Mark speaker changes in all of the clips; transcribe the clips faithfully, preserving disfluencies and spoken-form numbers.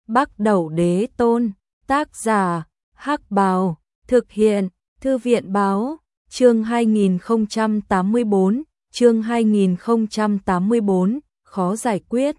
Speaker 1: Bắc Đẩu Đế Tôn, tác giả, Hắc Bào, thực hiện, Thư viện báo, chương hai nghìn không trăm tám mươi tư, chương hai nghìn không trăm tám mươi tư, khó giải quyết.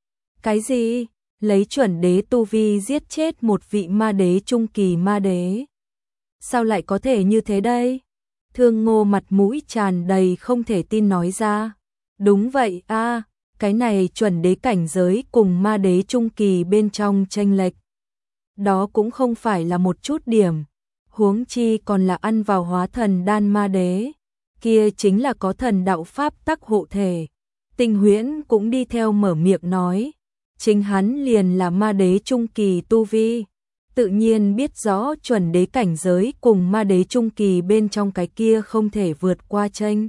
Speaker 1: Cái gì? Lấy chuẩn đế tu vi giết chết một vị ma đế trung kỳ ma đế. Sao lại có thể như thế đây? Thương Ngô mặt mũi tràn đầy không thể tin nói ra. Đúng vậy a, à, cái này chuẩn đế cảnh giới cùng ma đế trung kỳ bên trong chênh lệch. Đó cũng không phải là một chút điểm, huống chi còn là ăn vào hóa thần đan ma đế, kia chính là có thần đạo pháp tắc hộ thể. Tinh Huyễn cũng đi theo mở miệng nói, chính hắn liền là ma đế trung kỳ tu vi, tự nhiên biết rõ chuẩn đế cảnh giới cùng ma đế trung kỳ bên trong cái kia không thể vượt qua chênh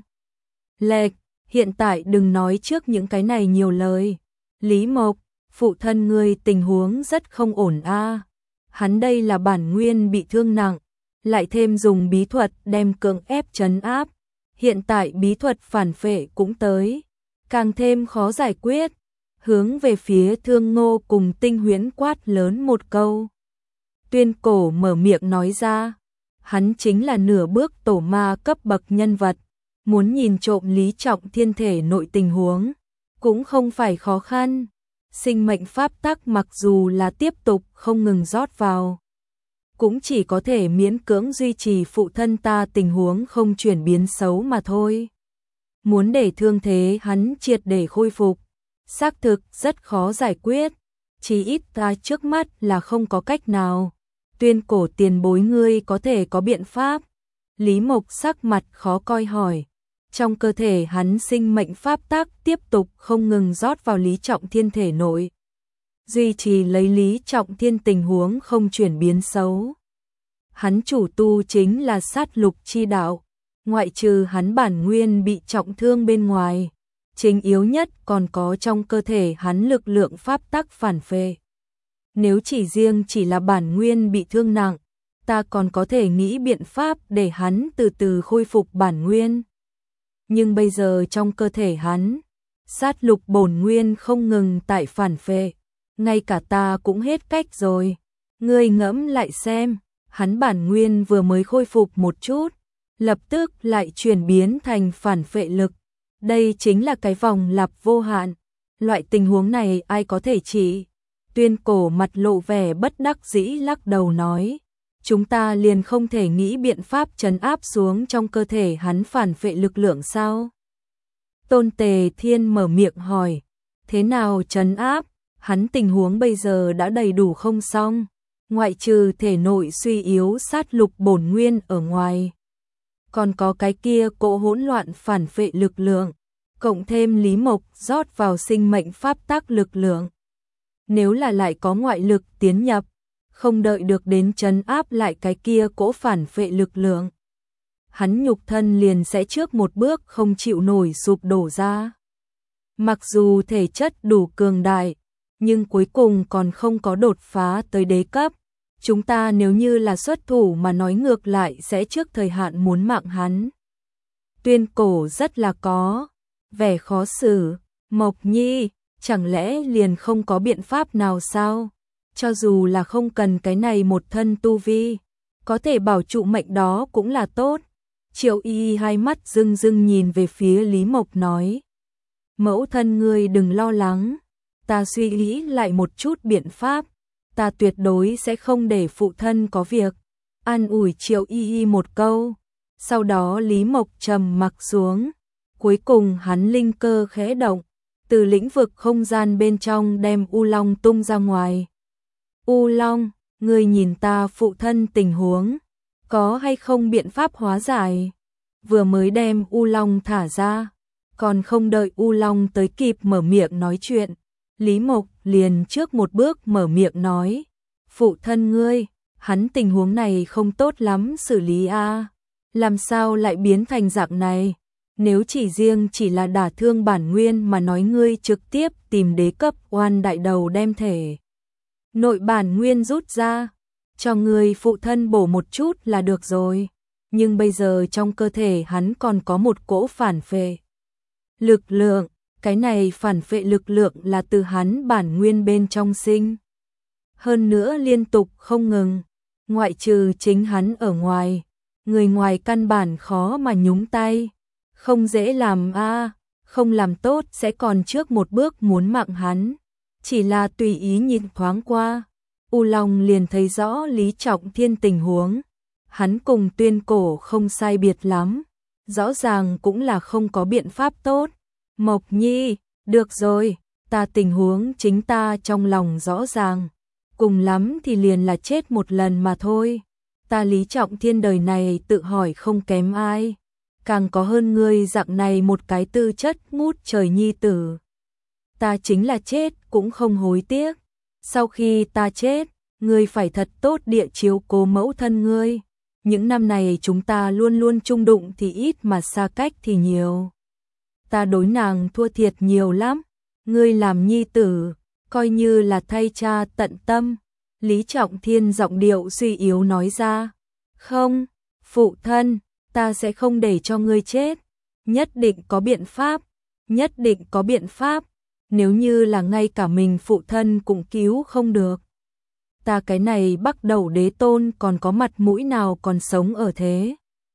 Speaker 1: lệch. Hiện tại đừng nói trước những cái này nhiều lời. Lý Mộc, phụ thân ngươi tình huống rất không ổn a. À. Hắn đây là bản nguyên bị thương nặng, lại thêm dùng bí thuật đem cưỡng ép trấn áp. Hiện tại bí thuật phản phệ cũng tới, càng thêm khó giải quyết. Hướng về phía Thương Ngô cùng Tinh Huyễn quát lớn một câu. Tuyên Cổ mở miệng nói ra, hắn chính là nửa bước tổ ma cấp bậc nhân vật. Muốn nhìn trộm Lý Trọng Thiên thể nội tình huống, cũng không phải khó khăn. Sinh mệnh pháp tắc mặc dù là tiếp tục không ngừng rót vào, cũng chỉ có thể miễn cưỡng duy trì phụ thân ta tình huống không chuyển biến xấu mà thôi. Muốn để thương thế hắn triệt để khôi phục, xác thực rất khó giải quyết, chỉ ít ta trước mắt là không có cách nào. Tuyên Cổ tiền bối ngươi có thể có biện pháp? Lý Mộc sắc mặt khó coi hỏi. Trong cơ thể hắn sinh mệnh pháp tắc tiếp tục không ngừng rót vào Lý Trọng Thiên thể nội, duy trì lấy Lý Trọng Thiên tình huống không chuyển biến xấu. Hắn chủ tu chính là sát lục chi đạo, ngoại trừ hắn bản nguyên bị trọng thương bên ngoài, chính yếu nhất còn có trong cơ thể hắn lực lượng pháp tắc phản phệ. Nếu chỉ riêng chỉ là bản nguyên bị thương nặng, ta còn có thể nghĩ biện pháp để hắn từ từ khôi phục bản nguyên. Nhưng bây giờ trong cơ thể hắn, sát lục bổn nguyên không ngừng tại phản phệ, ngay cả ta cũng hết cách rồi. Ngươi ngẫm lại xem, hắn bản nguyên vừa mới khôi phục một chút, lập tức lại chuyển biến thành phản phệ lực. Đây chính là cái vòng lặp vô hạn, loại tình huống này ai có thể trị? Tuyên Cổ mặt lộ vẻ bất đắc dĩ lắc đầu nói. Chúng ta liền không thể nghĩ biện pháp trấn áp xuống trong cơ thể hắn phản phệ lực lượng sao? Tôn Tề Thiên mở miệng hỏi, thế nào trấn áp? Hắn tình huống bây giờ đã đầy đủ không xong, ngoại trừ thể nội suy yếu sát lục bổn nguyên ở ngoài, còn có cái kia cỗ hỗn loạn phản phệ lực lượng, cộng thêm Lý Mộc rót vào sinh mệnh pháp tắc lực lượng. Nếu là lại có ngoại lực tiến nhập, không đợi được đến trấn áp lại cái kia cỗ phản phệ lực lượng, hắn nhục thân liền sẽ trước một bước không chịu nổi sụp đổ ra. Mặc dù thể chất đủ cường đại, nhưng cuối cùng còn không có đột phá tới đế cấp. Chúng ta nếu như là xuất thủ mà nói ngược lại sẽ trước thời hạn muốn mạng hắn. Tuyên Cổ rất là có vẻ khó xử. Mộc Nhi, chẳng lẽ liền không có biện pháp nào sao? Cho dù là không cần cái này một thân tu vi, có thể bảo trụ mệnh đó cũng là tốt. Triệu Y hai mắt rưng rưng nhìn về phía Lý Mộc nói. Mẫu thân ngươi đừng lo lắng, ta suy nghĩ lại một chút biện pháp, ta tuyệt đối sẽ không để phụ thân có việc. An ủi Triệu Y một câu, sau đó Lý Mộc trầm mặc xuống, cuối cùng hắn linh cơ khẽ động, từ lĩnh vực không gian bên trong đem U Long tung ra ngoài. U Long, ngươi nhìn ta phụ thân tình huống, có hay không biện pháp hóa giải? Vừa mới đem U Long thả ra, còn không đợi U Long tới kịp mở miệng nói chuyện, Lý Mộc liền trước một bước mở miệng nói. Phụ thân ngươi, hắn tình huống này không tốt lắm xử lý a, à. Làm sao lại biến thành dạng này? Nếu chỉ riêng chỉ là đả thương bản nguyên mà nói ngươi trực tiếp tìm đế cấp oan đại đầu đem thể nội bản nguyên rút ra, cho người phụ thân bổ một chút là được rồi. Nhưng bây giờ trong cơ thể hắn còn có một cỗ phản phệ lực lượng, cái này phản phệ lực lượng là từ hắn bản nguyên bên trong sinh hơn nữa liên tục không ngừng, ngoại trừ chính hắn ở ngoài, người ngoài căn bản khó mà nhúng tay, không dễ làm a, không làm tốt sẽ còn trước một bước muốn mạng hắn. Chỉ là tùy ý nhìn thoáng qua, U Long liền thấy rõ Lý Trọng Thiên tình huống, hắn cùng Tuyên Cổ không sai biệt lắm, rõ ràng cũng là không có biện pháp tốt. Mộc Nhi, được rồi, ta tình huống chính ta trong lòng rõ ràng, cùng lắm thì liền là chết một lần mà thôi. Ta Lý Trọng Thiên đời này tự hỏi không kém ai, càng có hơn ngươi dạng này một cái tư chất ngút trời nhi tử. Ta chính là chết cũng không hối tiếc. Sau khi ta chết, ngươi phải thật tốt địa chiếu cố mẫu thân ngươi. Những năm này chúng ta luôn luôn chung đụng thì ít mà xa cách thì nhiều. Ta đối nàng thua thiệt nhiều lắm. Ngươi làm nhi tử, coi như là thay cha tận tâm. Lý Trọng Thiên giọng điệu suy yếu nói ra. Không, phụ thân, ta sẽ không để cho ngươi chết. Nhất định có biện pháp, nhất định có biện pháp. Nếu như là ngay cả mình phụ thân cũng cứu không được. Ta cái này Bắc Đầu Đế Tôn còn có mặt mũi nào còn sống ở thế.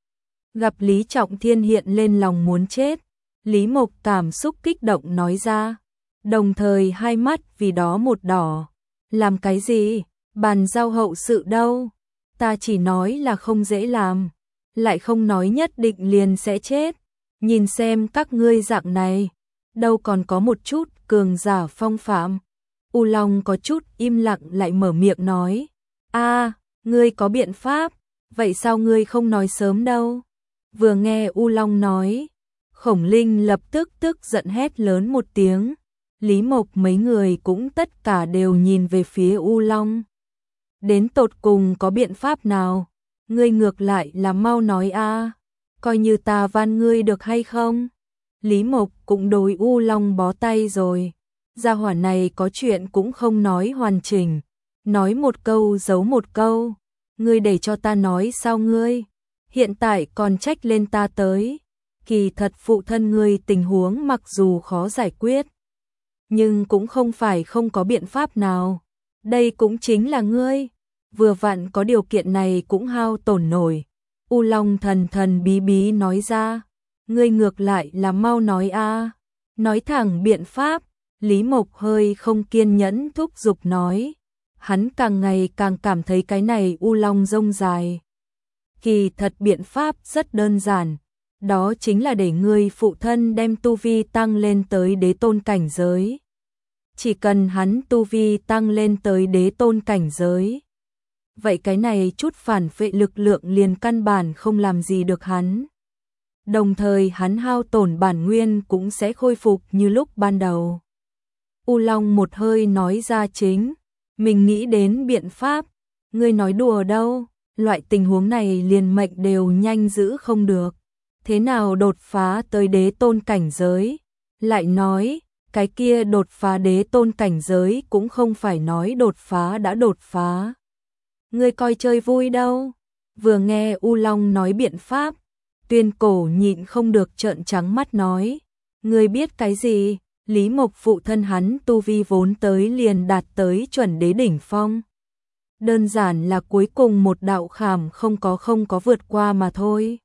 Speaker 1: Gặp Lý Trọng Thiên hiện lên lòng muốn chết, Lý Mộc cảm xúc kích động nói ra, đồng thời hai mắt vì đó một đỏ. Làm cái gì? Bàn giao hậu sự đâu? Ta chỉ nói là không dễ làm, lại không nói nhất định liền sẽ chết. Nhìn xem các ngươi dạng này, đâu còn có một chút cường giả phong phạm. U Long có chút im lặng lại mở miệng nói, a, ngươi có biện pháp, vậy sao ngươi không nói sớm đâu? Vừa nghe U Long nói, Khổng Linh lập tức tức giận hét lớn một tiếng. Lý Mộc mấy người cũng tất cả đều nhìn về phía U Long. Đến tột cùng có biện pháp nào? Ngươi ngược lại là mau nói a, coi như ta van ngươi được hay không? Lý Mộc cũng đối U Long bó tay rồi. Gia hỏa này có chuyện cũng không nói hoàn chỉnh, nói một câu giấu một câu. Ngươi để cho ta nói sao ngươi? Hiện tại còn trách lên ta tới. Kỳ thật phụ thân ngươi tình huống mặc dù khó giải quyết, nhưng cũng không phải không có biện pháp nào. Đây cũng chính là ngươi, vừa vặn có điều kiện này cũng hao tổn nổi. U Long thần thần bí bí nói ra, ngươi ngược lại là mau nói a, nói thẳng biện pháp. Lý Mộc hơi không kiên nhẫn thúc giục nói, hắn càng ngày càng cảm thấy cái này U Long rông dài. Kỳ thật biện pháp rất đơn giản, đó chính là để ngươi phụ thân đem tu vi tăng lên tới đế tôn cảnh giới. Chỉ cần hắn tu vi tăng lên tới đế tôn cảnh giới, vậy cái này chút phản phệ lực lượng liền căn bản không làm gì được hắn. Đồng thời hắn hao tổn bản nguyên cũng sẽ khôi phục như lúc ban đầu. U Long một hơi nói ra chính, mình nghĩ đến biện pháp. Ngươi nói đùa đâu, loại tình huống này liền mệnh đều nhanh giữ không được. Thế nào đột phá tới đế tôn cảnh giới? Lại nói, cái kia đột phá đế tôn cảnh giới cũng không phải nói đột phá đã đột phá. Ngươi coi chơi vui đâu. Vừa nghe U Long nói biện pháp, Tuyên Cổ nhịn không được trợn trắng mắt nói, ngươi biết cái gì? Lý Mộc phụ thân hắn tu vi vốn tới liền đạt tới chuẩn đế đỉnh phong. Đơn giản là cuối cùng một đạo khảm không có không có vượt qua mà thôi.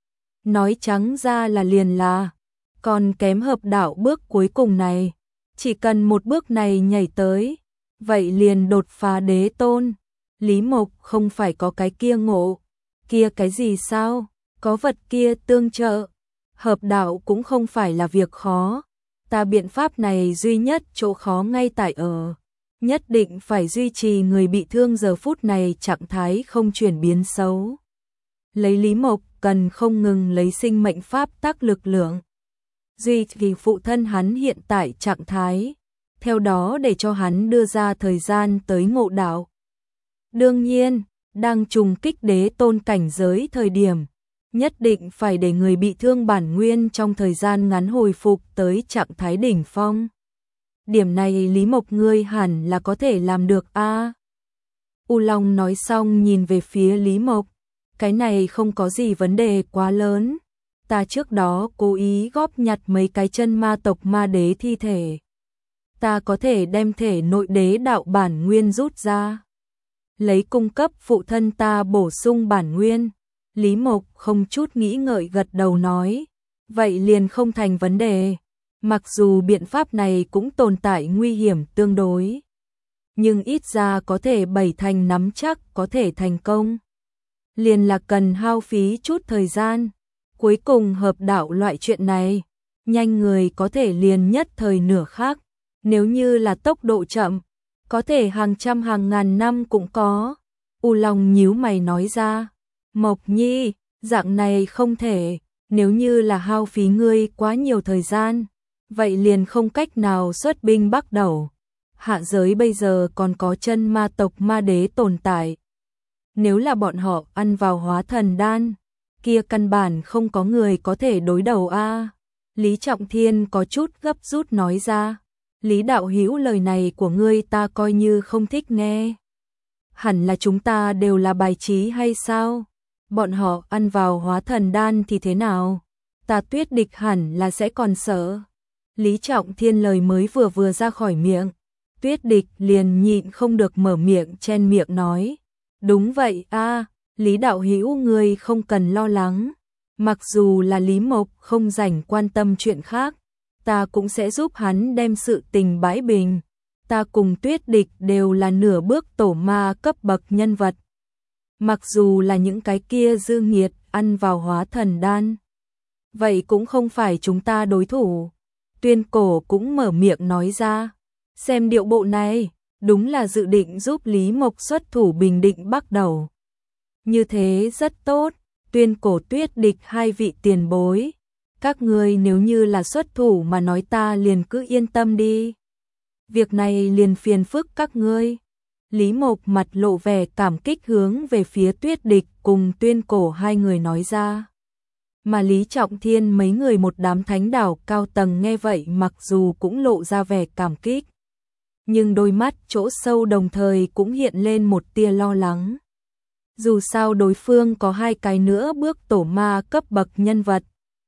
Speaker 1: Nói trắng ra là liền là, còn kém hợp đạo bước cuối cùng này. Chỉ cần một bước này nhảy tới, vậy liền đột phá đế tôn. Lý Mộc không phải có cái kia ngộ, kia cái gì sao? Có vật kia tương trợ, hợp đạo cũng không phải là việc khó. Ta biện pháp này duy nhất chỗ khó ngay tại ở, nhất định phải duy trì người bị thương giờ phút này trạng thái không chuyển biến xấu. Lấy Lý Mộc cần không ngừng lấy sinh mệnh pháp tác lực lượng, duy trì phụ thân hắn hiện tại trạng thái, theo đó để cho hắn đưa ra thời gian tới ngộ đạo. Đương nhiên, đang trùng kích đế tôn cảnh giới thời điểm, nhất định phải để người bị thương bản nguyên trong thời gian ngắn hồi phục tới trạng thái đỉnh phong. Điểm này Lý Mộc ngươi hẳn là có thể làm được a. À, U Long nói xong nhìn về phía Lý Mộc, cái này không có gì vấn đề quá lớn. Ta trước đó cố ý góp nhặt mấy cái chân ma tộc ma đế thi thể. ta có thể đem thể nội đế đạo bản nguyên rút ra, lấy cung cấp phụ thân ta bổ sung bản nguyên. Lý Mộc không chút nghĩ ngợi gật đầu nói, vậy liền không thành vấn đề. Mặc dù biện pháp này cũng tồn tại nguy hiểm tương đối, nhưng ít ra có thể bảy thành nắm chắc có thể thành công. Liền là cần hao phí chút thời gian. Cuối cùng hợp đạo loại chuyện này, nhanh người có thể liền nhất thời nửa khắc, nếu như là tốc độ chậm, có thể hàng trăm hàng ngàn năm cũng có. U Long nhíu mày nói ra, Mộc Nhi, dạng này không thể, nếu như là hao phí ngươi quá nhiều thời gian, vậy liền không cách nào xuất binh bắt đầu. Hạ giới bây giờ còn có chân ma tộc ma đế tồn tại. Nếu là bọn họ ăn vào hóa thần đan, kia căn bản không có người có thể đối đầu a. Lý Trọng Thiên có chút gấp rút nói ra, Lý đạo hữu lời này của ngươi ta coi như không thích nghe. Hẳn là chúng ta đều là bài trí hay sao? Bọn họ ăn vào hóa thần đan thì thế nào? Ta Tuyết Địch hẳn là sẽ còn sợ. Lý Trọng Thiên lời mới vừa vừa ra khỏi miệng, Tuyết Địch liền nhịn không được mở miệng chen miệng nói, đúng vậy a, Lý đạo hữu ngươi không cần lo lắng, mặc dù là Lý Mộc không rảnh quan tâm chuyện khác, ta cũng sẽ giúp hắn đem sự tình bãi bình. Ta cùng Tuyết Địch đều là nửa bước tổ ma cấp bậc nhân vật. Mặc dù là những cái kia dư nghiệt ăn vào hóa thần đan, vậy cũng không phải chúng ta đối thủ. Tuyên Cổ cũng mở miệng nói ra, xem điệu bộ này, đúng là dự định giúp Lý Mộc xuất thủ bình định bắt đầu. Như thế rất tốt, Tuyên Cổ Tuyết Địch hai vị tiền bối, các ngươi nếu như là xuất thủ mà nói ta liền cứ yên tâm đi. Việc này liền phiền phức các ngươi. Lý Mộc mặt lộ vẻ cảm kích hướng về phía Tuyết Địch cùng Tuyên Cổ hai người nói ra. Mà Lý Trọng Thiên mấy người một đám thánh đảo cao tầng nghe vậy mặc dù cũng lộ ra vẻ cảm kích, nhưng đôi mắt chỗ sâu đồng thời cũng hiện lên một tia lo lắng. Dù sao đối phương có hai cái nữa bước tổ ma cấp bậc nhân vật.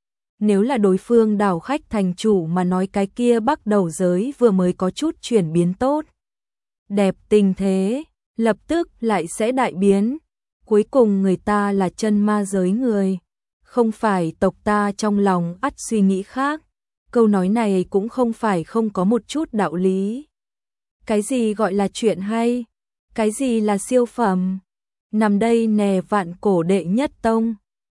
Speaker 1: Nếu là đối phương đảo khách thành chủ mà nói cái kia bắt đầu giới vừa mới có chút chuyển biến tốt. Đẹp tình thế, lập tức lại sẽ đại biến. Cuối cùng người ta là chân ma giới người. Không phải tộc ta trong lòng ắt suy nghĩ khác. Câu nói này cũng không phải không có một chút đạo lý. Cái gì gọi là chuyện hay? Cái gì là siêu phẩm? Nằm đây nè vạn cổ đệ nhất tông.